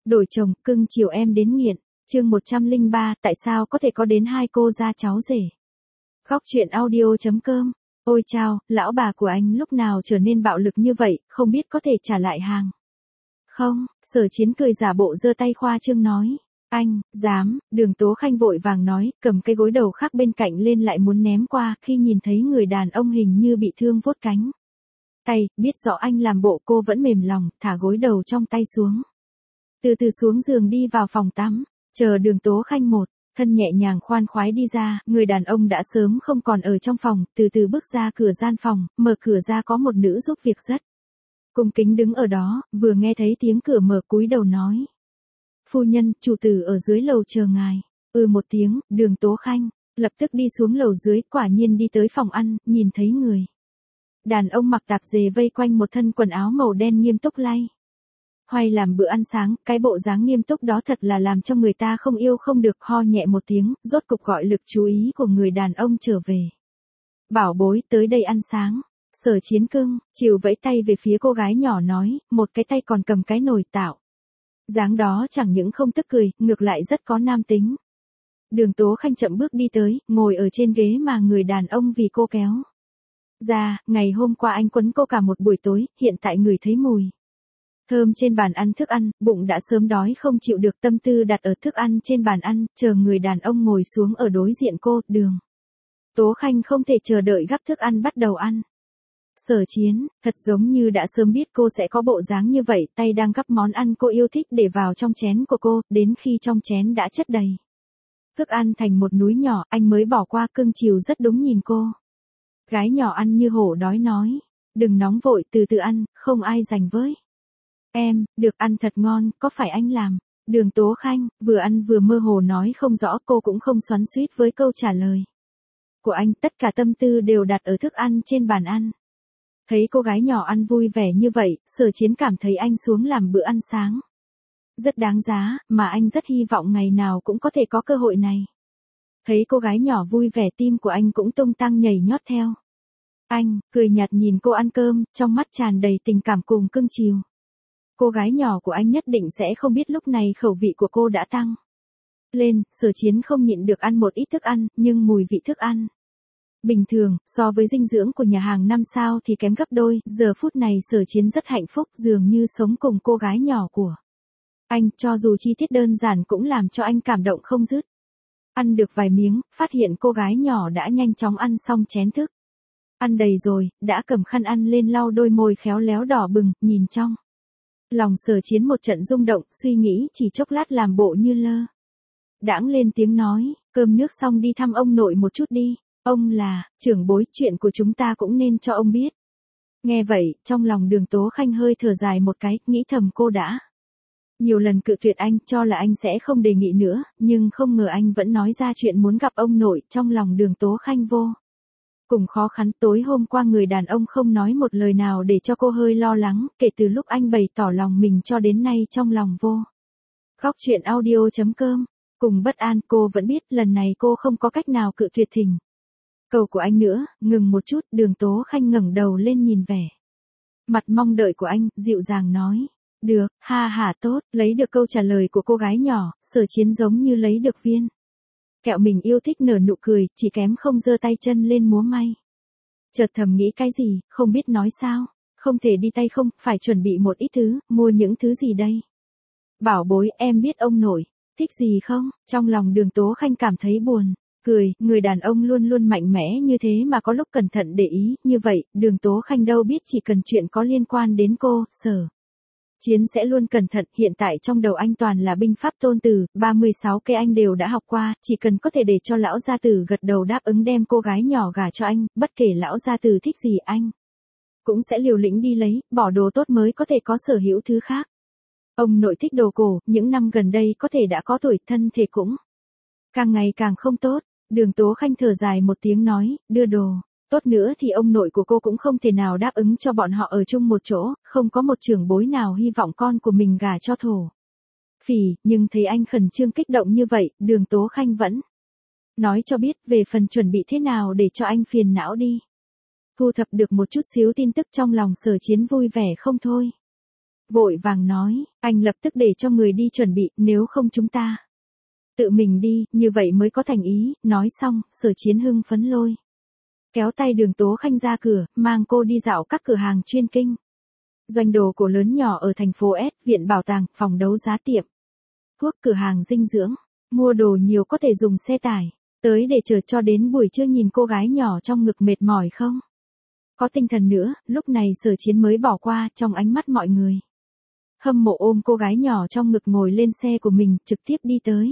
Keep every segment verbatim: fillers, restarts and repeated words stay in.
Đổi chồng, cưng chiều em đến nghiện. Chương một trăm lẻ ba, tại sao có thể có đến hai cô gia cháu rể. Góc truyện audio.com. Ôi chao, lão bà của anh lúc nào trở nên bạo lực như vậy, không biết có thể trả lại hàng. Không, Sở Chiến cười giả bộ giơ tay khoa trương nói. Anh, dám, Đường Tố Khanh vội vàng nói, cầm cái gối đầu khác bên cạnh lên lại muốn ném qua, khi nhìn thấy người đàn ông hình như bị thương vuốt cánh tay, biết rõ anh làm bộ, cô vẫn mềm lòng, thả gối đầu trong tay xuống. Từ từ xuống giường đi vào phòng tắm, chờ Đường Tố Khanh một, thân nhẹ nhàng khoan khoái đi ra, người đàn ông đã sớm không còn ở trong phòng, từ từ bước ra cửa gian phòng, mở cửa ra có một nữ giúp việc rất cung kính đứng ở đó, vừa nghe thấy tiếng cửa mở cúi đầu nói. Phu nhân, chủ tử ở dưới lầu chờ ngài. Ừ một tiếng, Đường Tố Khanh lập tức đi xuống lầu dưới, quả nhiên đi tới phòng ăn, nhìn thấy người đàn ông mặc tạp dề vây quanh một thân quần áo màu đen nghiêm túc lay hoay làm bữa ăn sáng, cái bộ dáng nghiêm túc đó thật là làm cho người ta không yêu không được, ho nhẹ một tiếng, rốt cục gọi lực chú ý của người đàn ông trở về. Bảo bối, tới đây ăn sáng. Sở Chiến cưng, chiều vẫy tay về phía cô gái nhỏ nói, một cái tay còn cầm cái nồi tạo. Dáng đó chẳng những không tức cười, ngược lại rất có nam tính. Đường Tố Khanh chậm bước đi tới, ngồi ở trên ghế mà người đàn ông vì cô kéo ra, ngày hôm qua anh quấn cô cả một buổi tối, hiện tại người thấy mùi thơm trên bàn ăn thức ăn, bụng đã sớm đói không chịu được, tâm tư đặt ở thức ăn trên bàn ăn, chờ người đàn ông ngồi xuống ở đối diện cô, Đường Tố Khanh không thể chờ đợi gắp thức ăn bắt đầu ăn. Sở Chiến, thật giống như đã sớm biết cô sẽ có bộ dáng như vậy, tay đang gắp món ăn cô yêu thích để vào trong chén của cô, đến khi trong chén đã chất đầy thức ăn thành một núi nhỏ, anh mới bỏ qua, cưng chiều rất đúng nhìn cô. Gái nhỏ ăn như hổ đói nói, đừng nóng vội, từ từ ăn, không ai giành với em, được, ăn thật ngon, có phải anh làm? Đường Tố Khanh, vừa ăn vừa mơ hồ nói không rõ, cô cũng không xoắn xuýt với câu trả lời của anh, tất cả tâm tư đều đặt ở thức ăn trên bàn ăn. Thấy cô gái nhỏ ăn vui vẻ như vậy, Sở Chiến cảm thấy anh xuống làm bữa ăn sáng rất đáng giá, mà anh rất hy vọng ngày nào cũng có thể có cơ hội này. Thấy cô gái nhỏ vui vẻ, tim của anh cũng tung tăng nhảy nhót theo. Anh, cười nhạt nhìn cô ăn cơm, trong mắt tràn đầy tình cảm cùng cưng chiều. Cô gái nhỏ của anh nhất định sẽ không biết lúc này khẩu vị của cô đã tăng lên, Sở Chiến không nhịn được ăn một ít thức ăn, nhưng mùi vị thức ăn bình thường, so với dinh dưỡng của nhà hàng năm sao thì kém gấp đôi, giờ phút này Sở Chiến rất hạnh phúc, dường như sống cùng cô gái nhỏ của anh, cho dù chi tiết đơn giản cũng làm cho anh cảm động không dứt. Ăn được vài miếng, phát hiện cô gái nhỏ đã nhanh chóng ăn xong chén thức ăn đầy rồi, đã cầm khăn ăn lên lau đôi môi khéo léo đỏ bừng, nhìn trong lòng Sở Chiến một trận rung động, suy nghĩ chỉ chốc lát làm bộ như lơ đãng lên tiếng nói, cơm nước xong đi thăm ông nội một chút đi, ông là trưởng bối, chuyện của chúng ta cũng nên cho ông biết. Nghe vậy, trong lòng Đường Tố Khanh hơi thở dài một cái, nghĩ thầm cô đã nhiều lần cự tuyệt anh, cho là anh sẽ không đề nghị nữa, nhưng không ngờ anh vẫn nói ra chuyện muốn gặp ông nội, trong lòng Đường Tố Khanh vô cùng khó khăn. Tối hôm qua người đàn ông không nói một lời nào để cho cô hơi lo lắng, kể từ lúc anh bày tỏ lòng mình cho đến nay trong lòng vô. Góc truyện audio.com. Cùng bất an, cô vẫn biết lần này cô không có cách nào cự tuyệt thỉnh cầu của anh nữa, ngừng một chút, Đường Tố Khanh ngẩng đầu lên nhìn vẻ mặt mong đợi của anh, dịu dàng nói. Được, ha ha tốt, lấy được câu trả lời của cô gái nhỏ, Sở Chiến giống như lấy được viên kẹo mình yêu thích, nở nụ cười, chỉ kém không giơ tay chân lên múa may. Chợt thầm nghĩ cái gì, không biết nói sao, không thể đi tay không, phải chuẩn bị một ít thứ, mua những thứ gì đây? Bảo bối, em biết ông nội thích gì không? Trong lòng Đường Tố Khanh cảm thấy buồn cười, người đàn ông luôn luôn mạnh mẽ như thế mà có lúc cẩn thận để ý, như vậy, Đường Tố Khanh đâu biết chỉ cần chuyện có liên quan đến cô, Sở Chiến sẽ luôn cẩn thận, hiện tại trong đầu anh toàn là binh pháp tôn tử, ba mươi sáu cây anh đều đã học qua, chỉ cần có thể để cho lão gia tử gật đầu đáp ứng đem cô gái nhỏ gả cho anh, bất kể lão gia tử thích gì anh cũng sẽ liều lĩnh đi lấy, bỏ đồ tốt mới có thể có sở hữu thứ khác. Ông nội thích đồ cổ, những năm gần đây có thể đã có tuổi, thân thể cũng càng ngày càng không tốt. Đường Tố Khanh thở dài một tiếng nói, đưa đồ tốt nữa thì ông nội của cô cũng không thể nào đáp ứng cho bọn họ ở chung một chỗ, không có một trưởng bối nào hy vọng con của mình gả cho thổ phỉ, nhưng thấy anh khẩn trương kích động như vậy, Đường Tố Khanh vẫn nói cho biết về phần chuẩn bị thế nào để cho anh phiền não đi. Thu thập được một chút xíu tin tức trong lòng Sở Chiến vui vẻ không thôi. Vội vàng nói, anh lập tức để cho người đi chuẩn bị, nếu không chúng ta tự mình đi, như vậy mới có thành ý. Nói xong, Sở Chiến hưng phấn lôi kéo tay Đường Tố Khanh ra cửa, mang cô đi dạo các cửa hàng chuyên kinh doanh đồ cổ lớn nhỏ ở thành phố S, viện bảo tàng, phòng đấu giá, tiệm thuốc, cửa hàng dinh dưỡng, mua đồ nhiều có thể dùng xe tải, tới để chờ cho đến buổi trưa nhìn cô gái nhỏ trong ngực mệt mỏi không có tinh thần nữa. Lúc này Sở Chiến mới bỏ qua, trong ánh mắt mọi người hâm mộ ôm cô gái nhỏ trong ngực ngồi lên xe của mình, trực tiếp đi tới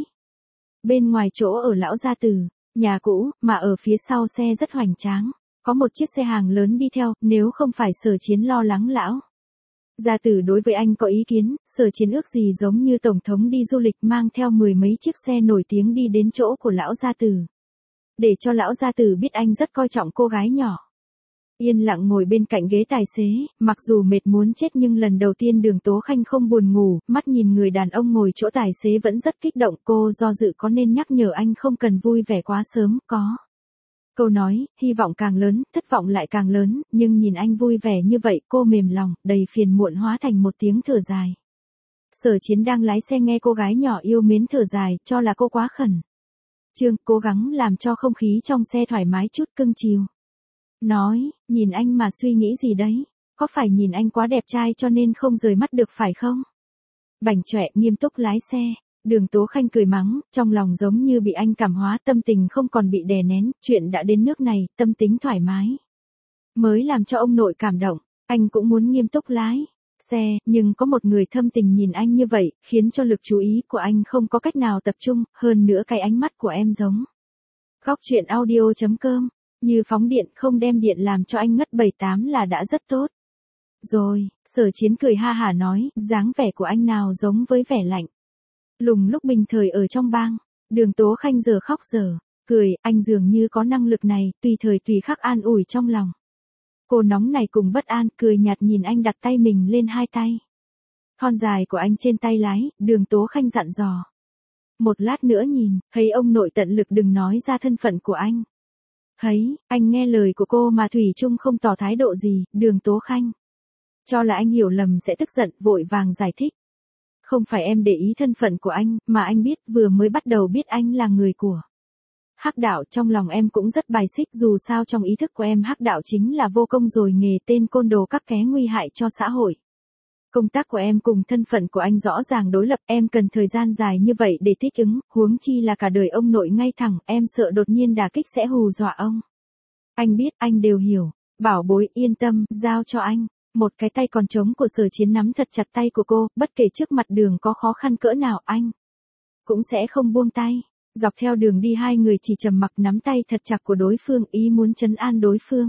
bên ngoài chỗ ở lão gia tử, nhà cũ, mà ở phía sau xe rất hoành tráng, có một chiếc xe hàng lớn đi theo. Nếu không phải Sở Chiến lo lắng lão gia tử đối với anh có ý kiến, Sở Chiến ước gì giống như tổng thống đi du lịch mang theo mười mấy chiếc xe nổi tiếng đi đến chỗ của lão gia tử, để cho lão gia tử biết anh rất coi trọng cô gái nhỏ. Yên lặng ngồi bên cạnh ghế tài xế, mặc dù mệt muốn chết nhưng lần đầu tiên Đường Tố Khanh không buồn ngủ, mắt nhìn người đàn ông ngồi chỗ tài xế vẫn rất kích động. Cô do dự có nên nhắc nhở anh không cần vui vẻ quá sớm, có câu nói, hy vọng càng lớn, thất vọng lại càng lớn, nhưng nhìn anh vui vẻ như vậy, cô mềm lòng, đầy phiền muộn hóa thành một tiếng thở dài. Sở Chiến đang lái xe nghe cô gái nhỏ yêu mến thở dài, cho là cô quá khẩn trương, cố gắng làm cho không khí trong xe thoải mái chút, cưng chiều nói, nhìn anh mà suy nghĩ gì đấy, có phải nhìn anh quá đẹp trai cho nên không rời mắt được phải không? Bảnh chọe, nghiêm túc lái xe. Đường Tố Khanh cười mắng, trong lòng giống như bị anh cảm hóa, tâm tình không còn bị đè nén, chuyện đã đến nước này, tâm tính thoải mái mới làm cho ông nội cảm động. Anh cũng muốn nghiêm túc lái xe, nhưng có một người thâm tình nhìn anh như vậy, khiến cho lực chú ý của anh không có cách nào tập trung, hơn nữa cái ánh mắt của em giống Góc Chuyện Audio chấm com như phóng điện, không đem điện làm cho anh ngất bảy tám là đã rất tốt rồi. Sở Chiến cười ha hả nói, dáng vẻ của anh nào giống với vẻ lạnh lùng lúc bình thời ở trong bang. Đường Tố Khanh giờ khóc giờ cười, anh dường như có năng lực này, tùy thời tùy khắc an ủi trong lòng cô nóng này cùng bất an, cười nhạt nhìn anh đặt tay mình lên hai tay thon dài của anh trên tay lái. Đường Tố Khanh dặn dò, một lát nữa nhìn thấy ông nội tận lực đừng nói ra thân phận của anh. Thấy anh nghe lời của cô mà thủy chung không tỏ thái độ gì, Đường Tố Khanh cho là anh hiểu lầm sẽ tức giận, vội vàng giải thích, không phải em để ý thân phận của anh, mà anh biết, vừa mới bắt đầu biết anh là người của Hắc đạo, trong lòng em cũng rất bài xích, dù sao trong ý thức của em Hắc đạo chính là vô công rồi nghề tên côn đồ các ké nguy hại cho xã hội. Công tác của em cùng thân phận của anh rõ ràng đối lập, em cần thời gian dài như vậy để thích ứng, huống chi là cả đời ông nội ngay thẳng, em sợ đột nhiên đả kích sẽ hù dọa ông. Anh biết, anh đều hiểu. Bảo bối, yên tâm, giao cho anh. Một cái tay còn trống của Sở Chiến nắm thật chặt tay của cô, bất kể trước mặt đường có khó khăn cỡ nào anh cũng sẽ không buông tay. Dọc theo đường đi hai người chỉ trầm mặc nắm tay thật chặt của đối phương, ý muốn trấn an đối phương.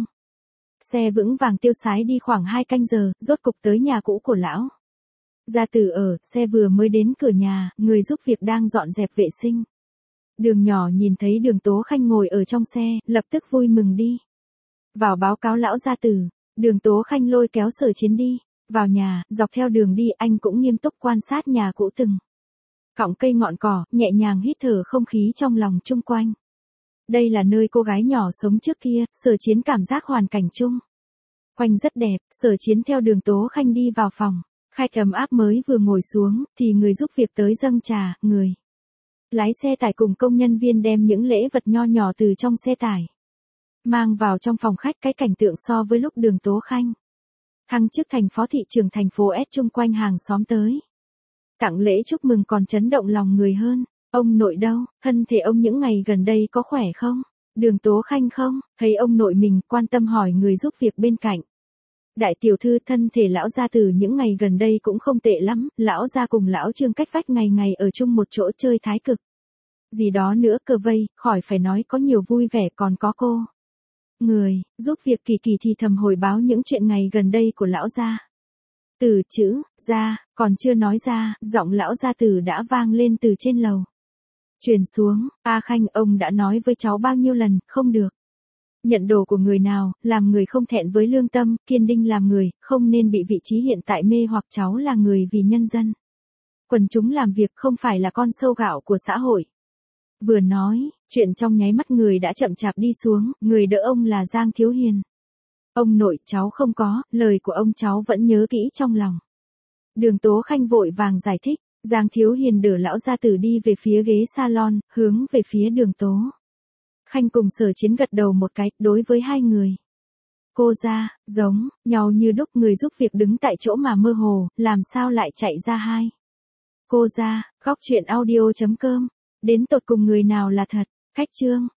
Xe vững vàng tiêu sái đi khoảng hai canh giờ, rốt cục tới nhà cũ của lão gia tử ở. Xe vừa mới đến cửa nhà, người giúp việc đang dọn dẹp vệ sinh. Đường nhỏ nhìn thấy Đường Tố Khanh ngồi ở trong xe, lập tức vui mừng đi vào báo cáo lão gia tử. Đường Tố Khanh lôi kéo Sở Chiến đi vào nhà. Dọc theo đường đi anh cũng nghiêm túc quan sát nhà cũ từng cọng cây ngọn cỏ, nhẹ nhàng hít thở không khí trong lòng chung quanh. Đây là nơi cô gái nhỏ sống trước kia. Sở Chiến cảm giác hoàn cảnh chung quanh rất đẹp. Sở Chiến theo Đường Tố Khanh đi vào phòng khách ấm áp, mới vừa ngồi xuống thì người giúp việc tới dâng trà. Người lái xe tải cùng công nhân viên đem những lễ vật nho nhỏ từ trong xe tải mang vào trong phòng khách. Cái cảnh tượng so với lúc Đường Tố Khanh thăng chức thành phó thị trưởng thành phố S, chung quanh hàng xóm tới tặng lễ chúc mừng còn chấn động lòng người hơn. Ông nội đâu, thân thể ông những ngày gần đây có khỏe không? Đường Tố Khanh không, thấy ông nội mình, quan tâm hỏi người giúp việc bên cạnh. Đại tiểu thư, thân thể lão gia tử những ngày gần đây cũng không tệ lắm, lão gia cùng lão Trương cách vách ngày ngày ở chung một chỗ chơi thái cực gì đó nữa cơ vây, khỏi phải nói, có nhiều vui vẻ. Còn có cô người giúp việc kỳ kỳ thì thầm hồi báo những chuyện ngày gần đây của lão gia. Từ chữ gia còn chưa nói ra, giọng lão gia tử đã vang lên từ trên lầu truyền xuống. A Khanh, ông đã nói với cháu bao nhiêu lần, không được nhận đồ của người nào, làm người không thẹn với lương tâm, kiên định làm người, không nên bị vị trí hiện tại mê hoặc. Cháu là người vì nhân dân quần chúng làm việc, không phải là con sâu gạo của xã hội. Vừa nói chuyện trong nháy mắt người đã chậm chạp đi xuống, người đỡ ông là Giang Thiếu Hiền. Ông nội, cháu không có, lời của ông cháu vẫn nhớ kỹ trong lòng. Đường Tố Khanh vội vàng giải thích, Giang Thiếu Hiền đỡ lão gia tử đi về phía ghế salon, hướng về phía Đường Tố Khanh cùng Sở Chiến gật đầu một cái, đối với hai người. Cô ra, giống, nhau như đúc, người giúp việc đứng tại chỗ mà mơ hồ, làm sao lại chạy ra hai. Cô ra, góc chuyện audio chấm com, đến tột cùng người nào là thật, khách chương.